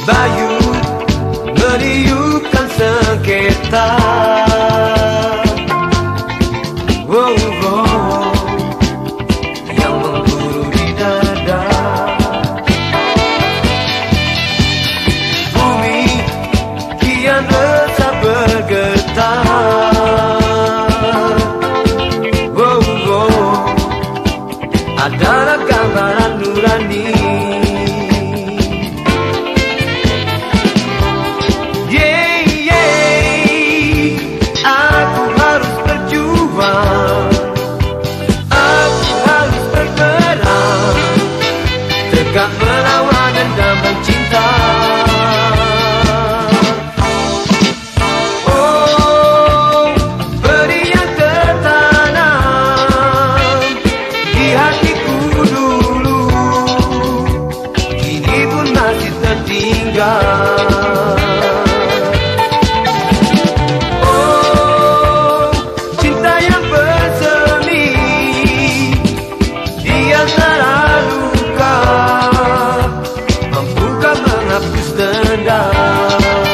Bayu meniupkan sengketa. Wow, wow, yang mengguru di dada. Bumi kian resah bergetar. Wow, wow, adalah gambaran nurani. Tegak melawan dendam dan cinta. Oh, benih yang tertanam di hatiku dulu, kini pun masih tertinggal. Oh, cinta yang bersemi di antara luka, mampukah menghapus dendam?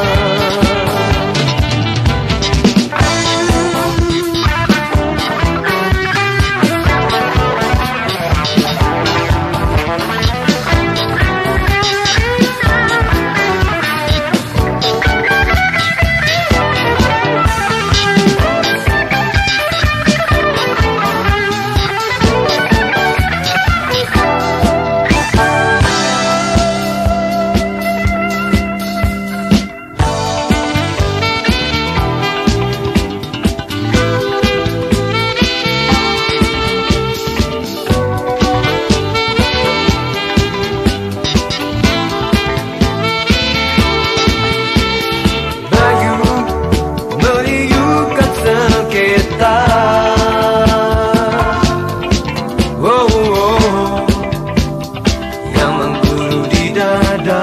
Wow, wow, yang mengguru di dada.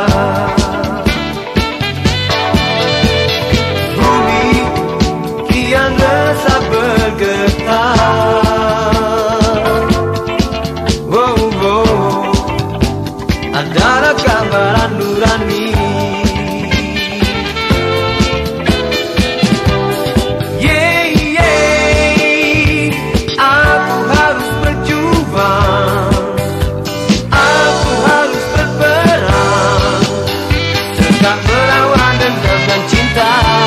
Bumi kian resah bergetar. Wow, wow, adalah gambaran nurani. Melawan dendam dan cinta.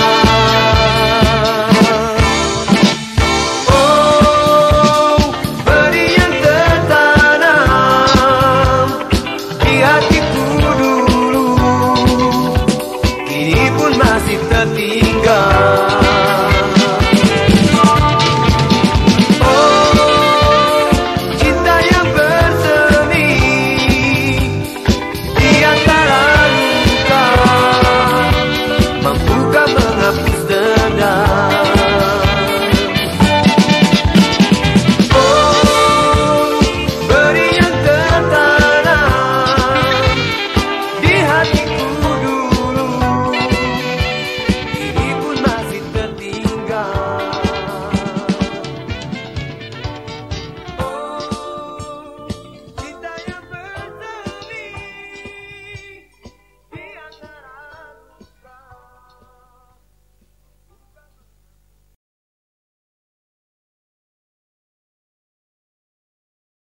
Oh, benih yang tertanam di hatiku dulu, kini pun masih tertinggal. Oh, cinta yang bersemi di antara luka, mampukah menghapus dendam? Oh, benih yang tertanam di hatiku